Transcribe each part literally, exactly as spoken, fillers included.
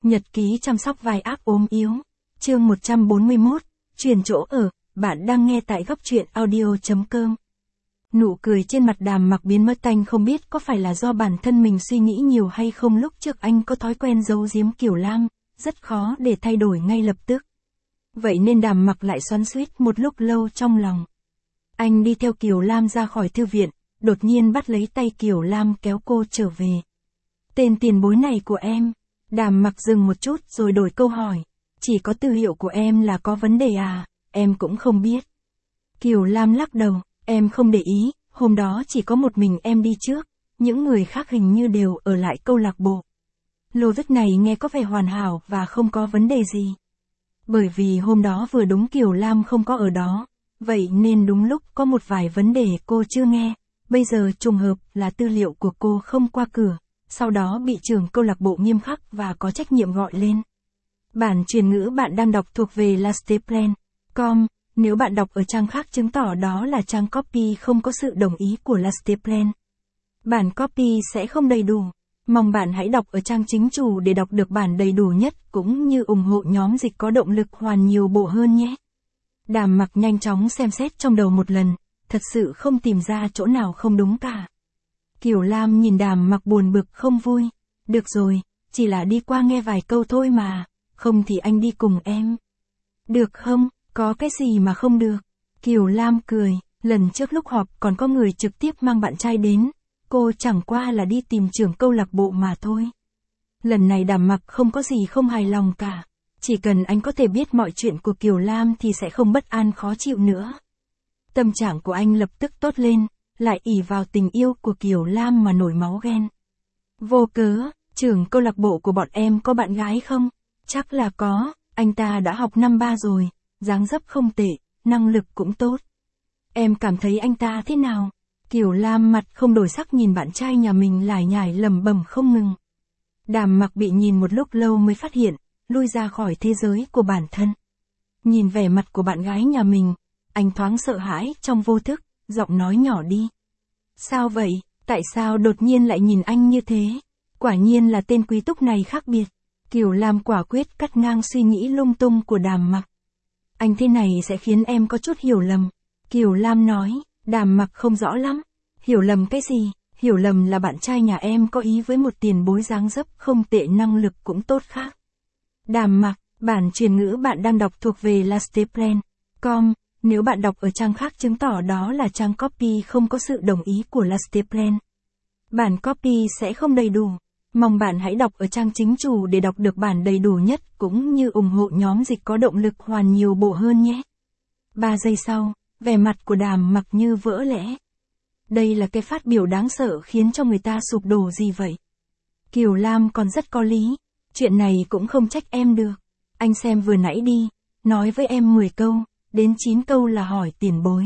Nhật ký chăm sóc vai ác ốm yếu. Chương một trăm bốn mươi mốt, chuyển chỗ ở, bạn đang nghe tại góc truyện audio chấm com. Nụ cười trên mặt Đàm Mặc biến mất, anh không biết có phải là do bản thân mình suy nghĩ nhiều hay không. Lúc trước anh có thói quen giấu giếm Kiều Lam, rất khó để thay đổi ngay lập tức. Vậy nên Đàm Mặc lại xoắn xuýt một lúc lâu trong lòng. Anh đi theo Kiều Lam ra khỏi thư viện, đột nhiên bắt lấy tay Kiều Lam kéo cô trở về. Tên tiền bối này của em. Đàm Mặc dừng một chút rồi đổi câu hỏi. Chỉ có tư hiệu của em là có vấn đề à, em cũng không biết. Kiều Lam lắc đầu, em không để ý, hôm đó chỉ có một mình em đi trước, những người khác hình như đều ở lại câu lạc bộ. Logic này nghe có vẻ hoàn hảo và không có vấn đề gì. Bởi vì hôm đó vừa đúng Kiều Lam không có ở đó, vậy nên đúng lúc có một vài vấn đề cô chưa nghe, bây giờ trùng hợp là tư liệu của cô không qua cửa. Sau đó bị trưởng câu lạc bộ nghiêm khắc và có trách nhiệm gọi lên. Bản truyền ngữ bạn đang đọc thuộc về lasteplan chấm com, nếu bạn đọc ở trang khác chứng tỏ đó là trang copy không có sự đồng ý của Lasteplan. Bản copy sẽ không đầy đủ. Mong bạn hãy đọc ở trang chính chủ để đọc được bản đầy đủ nhất cũng như ủng hộ nhóm dịch có động lực hoàn nhiều bộ hơn nhé. Đàm Mặc nhanh chóng xem xét trong đầu một lần, thật sự không tìm ra chỗ nào không đúng cả. Kiều Lam nhìn Đàm Mặc buồn bực không vui. Được rồi, chỉ là đi qua nghe vài câu thôi mà, không thì anh đi cùng em. Được không, có cái gì mà không được. Kiều Lam cười, lần trước lúc họp còn có người trực tiếp mang bạn trai đến, cô chẳng qua là đi tìm trưởng câu lạc bộ mà thôi. Lần này Đàm Mặc không có gì không hài lòng cả, chỉ cần anh có thể biết mọi chuyện của Kiều Lam thì sẽ không bất an khó chịu nữa. Tâm trạng của anh lập tức tốt lên, lại ỷ vào tình yêu của Kiều Lam mà nổi máu ghen. Vô cớ, trưởng câu lạc bộ của bọn em có bạn gái không? Chắc là có, anh ta đã học năm ba rồi, dáng dấp không tệ, năng lực cũng tốt. Em cảm thấy anh ta thế nào? Kiều Lam mặt không đổi sắc nhìn bạn trai nhà mình lải nhải lẩm bẩm không ngừng. Đàm Mặc bị nhìn một lúc lâu mới phát hiện, lui ra khỏi thế giới của bản thân. Nhìn vẻ mặt của bạn gái nhà mình, anh thoáng sợ hãi trong vô thức, giọng nói nhỏ đi. Sao vậy, tại sao đột nhiên lại nhìn anh như thế? Quả nhiên là tên quý túc này khác biệt. Kiều Lam quả quyết cắt ngang suy nghĩ lung tung của Đàm Mặc. Anh thế này sẽ khiến em có chút hiểu lầm. Kiều Lam nói, Đàm Mặc không rõ lắm. Hiểu lầm cái gì? Hiểu lầm là bạn trai nhà em có ý với một tiền bối dáng dấp không tệ năng lực cũng tốt khác. Đàm Mặc, bản truyền ngữ bạn đang đọc thuộc về lasteplan chấm com, nếu bạn đọc ở trang khác chứng tỏ đó là trang copy không có sự đồng ý của Lasteplan. Bản copy sẽ không đầy đủ. Mong bạn hãy đọc ở trang chính chủ để đọc được bản đầy đủ nhất cũng như ủng hộ nhóm dịch có động lực hoàn nhiều bộ hơn nhé. Ba giây sau, vẻ mặt của Đàm Mặc như vỡ lẽ. Đây là cái phát biểu đáng sợ khiến cho người ta sụp đổ gì vậy? Kiều Lam còn rất có lý. Chuyện này cũng không trách em được. Anh xem vừa nãy đi, nói với em mười câu, đến chín câu là hỏi tiền bối.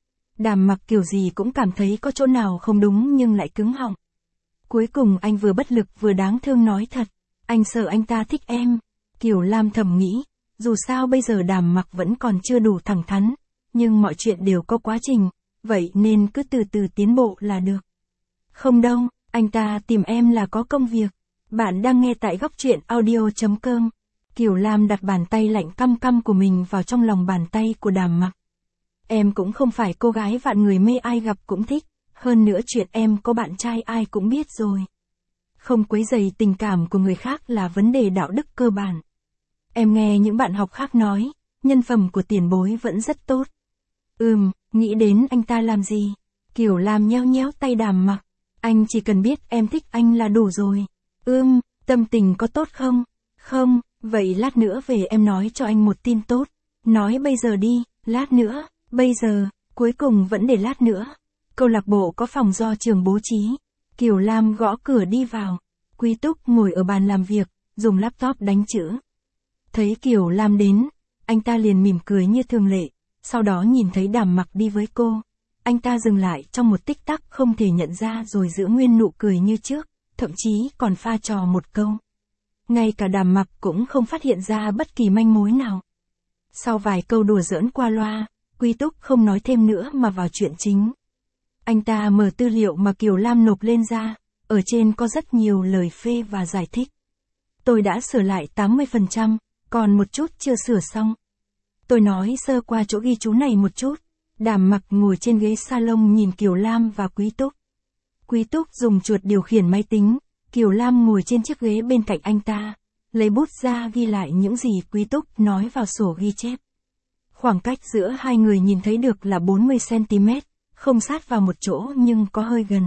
Đàm Mặc kiểu gì cũng cảm thấy có chỗ nào không đúng nhưng lại cứng họng. Cuối cùng anh vừa bất lực vừa đáng thương nói thật, anh sợ anh ta thích em. Kiều Lam thầm nghĩ, dù sao bây giờ Đàm Mặc vẫn còn chưa đủ thẳng thắn, nhưng mọi chuyện đều có quá trình, vậy nên cứ từ từ tiến bộ là được. Không đâu, anh ta tìm em là có công việc. Bạn đang nghe tại góc truyện audio chấm com. Kiều Lam đặt bàn tay lạnh căm căm của mình vào trong lòng bàn tay của Đàm Mặc. Em cũng không phải cô gái vạn người mê ai gặp cũng thích, hơn nữa chuyện em có bạn trai ai cũng biết rồi. Không quấy rầy tình cảm của người khác là vấn đề đạo đức cơ bản. Em nghe những bạn học khác nói, nhân phẩm của tiền bối vẫn rất tốt. Ừm, nghĩ đến anh ta làm gì? Kiều Lam nheo nhéo tay Đàm Mặc. Anh chỉ cần biết em thích anh là đủ rồi. Ừm, tâm tình có tốt không? Không, vậy lát nữa về em nói cho anh một tin tốt. Nói bây giờ đi, lát nữa, bây giờ, cuối cùng vẫn để lát nữa. Câu lạc bộ có phòng do trường bố trí. Kiều Lam gõ cửa đi vào. Quý Túc ngồi ở bàn làm việc, dùng laptop đánh chữ. Thấy Kiều Lam đến, anh ta liền mỉm cười như thường lệ, sau đó nhìn thấy Đàm Mặc đi với cô. Anh ta dừng lại trong một tích tắc không thể nhận ra rồi giữ nguyên nụ cười như trước, thậm chí còn pha trò một câu. Ngay cả Đàm Mặc cũng không phát hiện ra bất kỳ manh mối nào. Sau vài câu đùa giỡn qua loa, Quý Túc không nói thêm nữa mà vào chuyện chính. Anh ta mở tư liệu mà Kiều Lam nộp lên ra, ở trên có rất nhiều lời phê và giải thích. Tôi đã sửa lại tám mươi phần trăm, còn một chút chưa sửa xong. Tôi nói sơ qua chỗ ghi chú này một chút. Đàm Mặc ngồi trên ghế salon nhìn Kiều Lam và Quý Túc. Quý Túc dùng chuột điều khiển máy tính, Kiều Lam ngồi trên chiếc ghế bên cạnh anh ta, lấy bút ra ghi lại những gì Quý Túc nói vào sổ ghi chép. Khoảng cách giữa hai người nhìn thấy được là bốn mươi xăng ti mét, không sát vào một chỗ nhưng có hơi gần.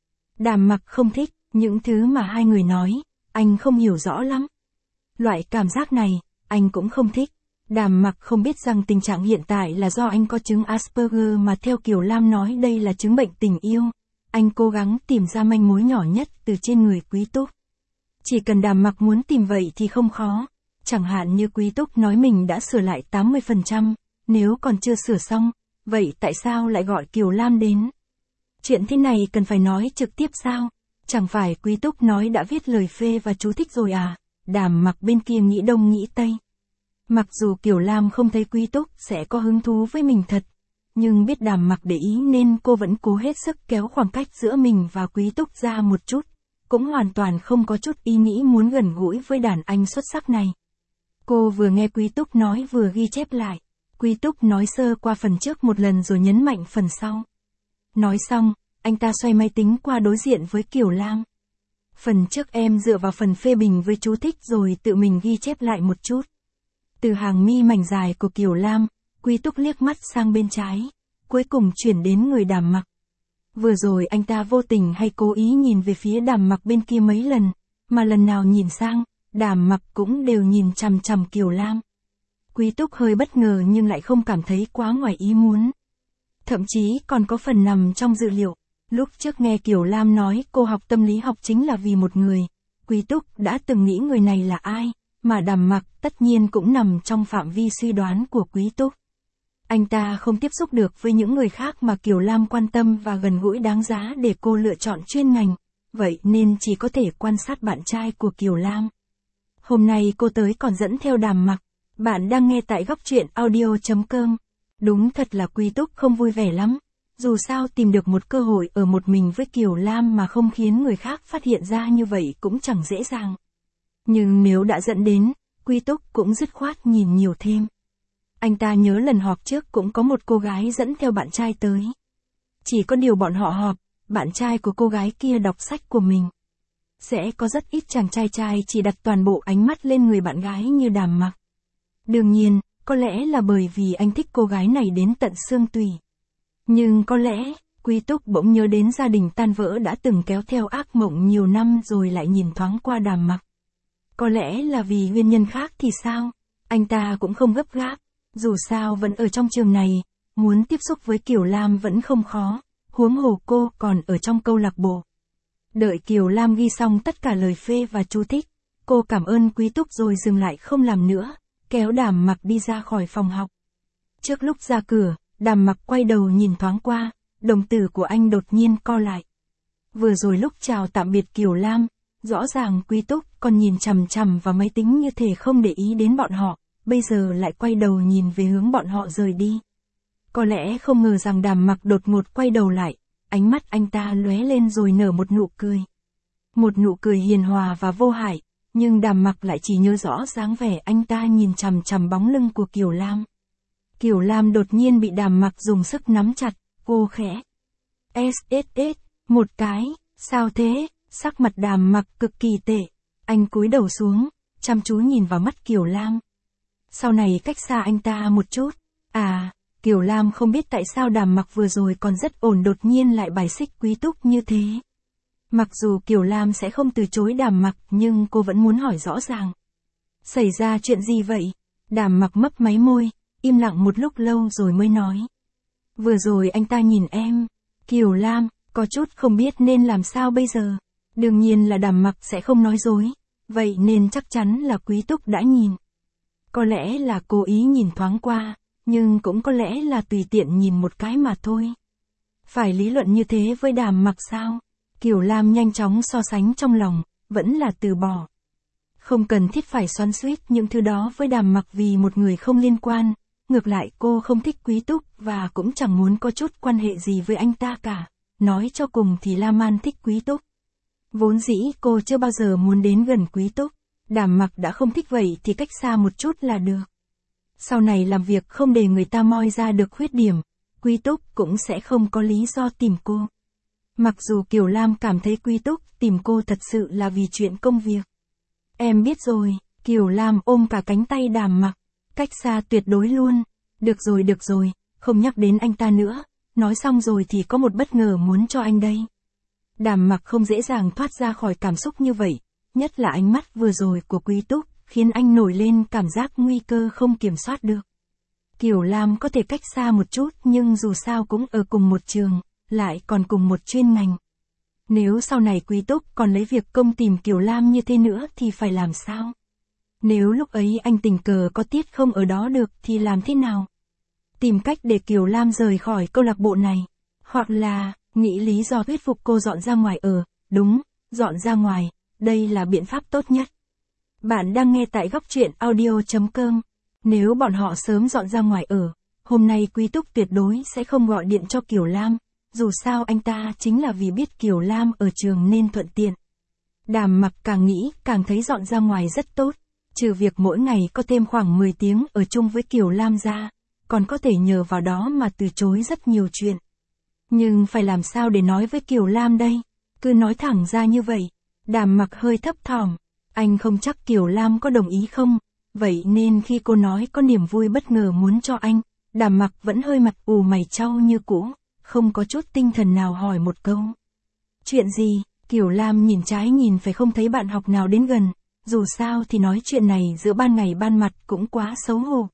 Đàm Mặc không thích những thứ mà hai người nói, anh không hiểu rõ lắm. Loại cảm giác này, anh cũng không thích. Đàm Mặc không biết rằng tình trạng hiện tại là do anh có chứng Asperger mà theo Kiều Lam nói đây là chứng bệnh tình yêu. Anh cố gắng tìm ra manh mối nhỏ nhất từ trên người Quý Túc. Chỉ cần Đàm Mặc muốn tìm vậy thì không khó. Chẳng hạn như Quý Túc nói mình đã sửa lại tám mươi phần trăm, nếu còn chưa sửa xong, vậy tại sao lại gọi Kiều Lam đến? Chuyện thế này cần phải nói trực tiếp sao? Chẳng phải Quý Túc nói đã viết lời phê và chú thích rồi à? Đàm Mặc bên kia nghĩ đông nghĩ tây. Mặc dù Kiều Lam không thấy Quý Túc sẽ có hứng thú với mình thật, nhưng biết Đàm Mặc để ý nên cô vẫn cố hết sức kéo khoảng cách giữa mình và Quý Túc ra một chút, cũng hoàn toàn không có chút ý nghĩ muốn gần gũi với đàn anh xuất sắc này. Cô vừa nghe Quý Túc nói vừa ghi chép lại. Quý Túc nói sơ qua phần trước một lần rồi nhấn mạnh phần sau. Nói xong, anh ta xoay máy tính qua đối diện với Kiều Lam. Phần trước em dựa vào phần phê bình với chú thích rồi tự mình ghi chép lại một chút. Từ hàng mi mảnh dài của Kiều Lam, Quý Túc liếc mắt sang bên trái, cuối cùng chuyển đến người Đàm Mặc. Vừa rồi anh ta vô tình hay cố ý nhìn về phía Đàm Mặc bên kia mấy lần, mà lần nào nhìn sang, Đàm Mặc cũng đều nhìn chằm chằm Kiều Lam. Quý Túc hơi bất ngờ nhưng lại không cảm thấy quá ngoài ý muốn. Thậm chí còn có phần nằm trong dự liệu. Lúc trước nghe Kiều Lam nói cô học tâm lý học chính là vì một người, Quý Túc đã từng nghĩ người này là ai, mà Đàm Mặc tất nhiên cũng nằm trong phạm vi suy đoán của Quý Túc. Anh ta không tiếp xúc được với những người khác mà Kiều Lam quan tâm và gần gũi đáng giá để cô lựa chọn chuyên ngành, vậy nên chỉ có thể quan sát bạn trai của Kiều Lam. Hôm nay cô tới còn dẫn theo Đàm Mặc. Bạn đang nghe tại góc truyện audio chấm com. Đúng thật là Quý Túc không vui vẻ lắm. Dù sao tìm được một cơ hội ở một mình với Kiều Lam mà không khiến người khác phát hiện ra như vậy cũng chẳng dễ dàng. Nhưng nếu đã dẫn đến, Quý Túc cũng dứt khoát nhìn nhiều thêm. Anh ta nhớ lần họp trước cũng có một cô gái dẫn theo bạn trai tới. Chỉ có điều bọn họ họp, bạn trai của cô gái kia đọc sách của mình. Sẽ có rất ít chàng trai trai chỉ đặt toàn bộ ánh mắt lên người bạn gái như Đàm Mặc. Đương nhiên, có lẽ là bởi vì anh thích cô gái này đến tận xương tủy. Nhưng có lẽ, Quý Túc bỗng nhớ đến gia đình tan vỡ đã từng kéo theo ác mộng nhiều năm rồi lại nhìn thoáng qua Đàm Mặc. Có lẽ là vì nguyên nhân khác thì sao? Anh ta cũng không gấp gáp. Dù sao vẫn ở trong trường này, muốn tiếp xúc với Kiều Lam vẫn không khó, huống hồ cô còn ở trong câu lạc bộ. Đợi Kiều Lam ghi xong tất cả lời phê và chú thích, cô cảm ơn Quý Túc rồi dừng lại không làm nữa, kéo Đàm Mặc đi ra khỏi phòng học. Trước lúc ra cửa, Đàm Mặc quay đầu nhìn thoáng qua, đồng tử của anh đột nhiên co lại. Vừa rồi lúc chào tạm biệt Kiều Lam, rõ ràng Quý Túc còn nhìn chằm chằm vào máy tính như thể không để ý đến bọn họ, bây giờ lại quay đầu nhìn về hướng bọn họ rời đi. Có lẽ không ngờ rằng Đàm Mặc đột ngột quay đầu lại, ánh mắt anh ta lóe lên rồi nở một nụ cười. Một nụ cười hiền hòa và vô hại, nhưng Đàm Mặc lại chỉ nhớ rõ dáng vẻ anh ta nhìn chằm chằm bóng lưng của Kiều Lam. Kiều Lam đột nhiên bị Đàm Mặc dùng sức nắm chặt, cô khẽ. ét ét ét, một cái, sao thế? Sắc mặt Đàm Mặc cực kỳ tệ. Anh cúi đầu xuống, chăm chú nhìn vào mắt Kiều Lam. Sau này cách xa anh ta một chút. À, Kiều Lam không biết tại sao Đàm Mặc vừa rồi còn rất ổn đột nhiên lại bài xích Quý Túc như thế. Mặc dù Kiều Lam sẽ không từ chối Đàm Mặc nhưng cô vẫn muốn hỏi rõ ràng. Xảy ra chuyện gì vậy? Đàm Mặc mấp máy môi, im lặng một lúc lâu rồi mới nói. Vừa rồi anh ta nhìn em. Kiều Lam, có chút không biết nên làm sao bây giờ. Đương nhiên là Đàm Mặc sẽ không nói dối. Vậy nên chắc chắn là Quý Túc đã nhìn. Có lẽ là cố ý nhìn thoáng qua, nhưng cũng có lẽ là tùy tiện nhìn một cái mà thôi. Phải lý luận như thế với Đàm Mặc sao? Kiều Lam nhanh chóng so sánh trong lòng, vẫn là từ bỏ. Không cần thiết phải xoắn xuýt những thứ đó với Đàm Mặc vì một người không liên quan, ngược lại cô không thích Quý Túc và cũng chẳng muốn có chút quan hệ gì với anh ta cả. Nói cho cùng thì La Man thích Quý Túc. Vốn dĩ cô chưa bao giờ muốn đến gần Quý Túc, Đàm Mặc đã không thích vậy thì cách xa một chút là được. Sau này làm việc không để người ta moi ra được khuyết điểm, Quý Túc cũng sẽ không có lý do tìm cô. Mặc dù Kiều Lam cảm thấy Quý Túc tìm cô thật sự là vì chuyện công việc. Em biết rồi, Kiều Lam ôm cả cánh tay Đàm Mặc, cách xa tuyệt đối luôn. Được rồi được rồi, không nhắc đến anh ta nữa, nói xong rồi thì có một bất ngờ muốn cho anh đây. Đàm Mặc không dễ dàng thoát ra khỏi cảm xúc như vậy, nhất là ánh mắt vừa rồi của Quý Túc, khiến anh nổi lên cảm giác nguy cơ không kiểm soát được. Kiều Lam có thể cách xa một chút nhưng dù sao cũng ở cùng một trường, lại còn cùng một chuyên ngành. Nếu sau này Quý Túc còn lấy việc công tìm Kiều Lam như thế nữa thì phải làm sao? Nếu lúc ấy anh tình cờ có Tiết không ở đó được thì làm thế nào? Tìm cách để Kiều Lam rời khỏi câu lạc bộ này. Hoặc là, nghĩ lý do thuyết phục cô dọn ra ngoài ở, đúng, dọn ra ngoài, đây là biện pháp tốt nhất. Bạn đang nghe tại góc truyện audio chấm com. Nếu bọn họ sớm dọn ra ngoài ở, hôm nay Quý Túc tuyệt đối sẽ không gọi điện cho Kiều Lam, dù sao anh ta chính là vì biết Kiều Lam ở trường nên thuận tiện. Đàm Mặc càng nghĩ càng thấy dọn ra ngoài rất tốt, trừ việc mỗi ngày có thêm khoảng mười tiếng ở chung với Kiều Lam ra, còn có thể nhờ vào đó mà từ chối rất nhiều chuyện. Nhưng phải làm sao để nói với Kiều Lam đây? Cứ nói thẳng ra như vậy. Đàm Mặc hơi thấp thỏm, anh không chắc Kiều Lam có đồng ý không, vậy nên khi cô nói có niềm vui bất ngờ muốn cho anh, Đàm Mặc vẫn hơi mặt ù mày chau như cũ, không có chút tinh thần nào hỏi một câu. Chuyện gì? Kiều Lam nhìn trái nhìn phải không thấy bạn học nào đến gần, dù sao thì nói chuyện này giữa ban ngày ban mặt cũng quá xấu hổ.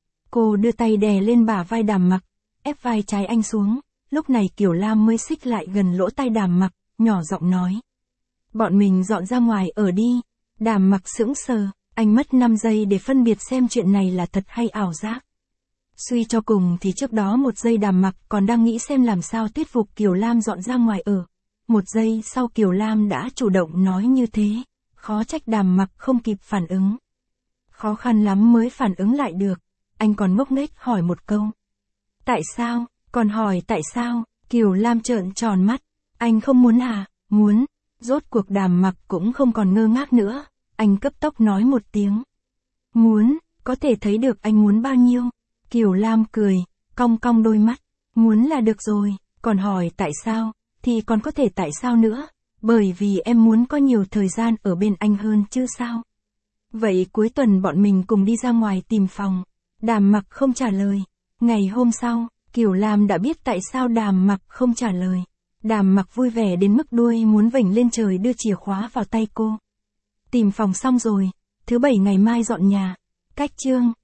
Cô đưa tay đè lên bả vai Đàm Mặc, ép vai trái anh xuống, lúc này Kiều Lam mới xích lại gần lỗ tai Đàm Mặc, nhỏ giọng nói. Bọn mình dọn ra ngoài ở đi. Đàm Mặc sững sờ, anh mất năm giây để phân biệt xem chuyện này là thật hay ảo giác. Suy cho cùng thì trước đó một giây Đàm Mặc còn đang nghĩ xem làm sao thuyết phục Kiều Lam dọn ra ngoài ở. Một giây sau Kiều Lam đã chủ động nói như thế, khó trách Đàm Mặc không kịp phản ứng. Khó khăn lắm mới phản ứng lại được, anh còn ngốc nghếch hỏi một câu. Tại sao? Còn hỏi tại sao? Kiều Lam trợn tròn mắt, anh không muốn à? Muốn. Rốt cuộc Đàm Mặc cũng không còn ngơ ngác nữa, anh cấp tốc nói một tiếng. Muốn, có thể thấy được anh muốn bao nhiêu. Kiều Lam cười, cong cong đôi mắt, muốn là được rồi, còn hỏi tại sao, thì còn có thể tại sao nữa, bởi vì em muốn có nhiều thời gian ở bên anh hơn chứ sao. Vậy cuối tuần bọn mình cùng đi ra ngoài tìm phòng. Đàm Mặc không trả lời. Ngày hôm sau, Kiều Lam đã biết tại sao Đàm Mặc không trả lời. Đàm Mặc vui vẻ đến mức đuôi muốn vểnh lên trời đưa chìa khóa vào tay cô. Tìm phòng xong rồi, thứ bảy ngày mai dọn nhà. Cách chương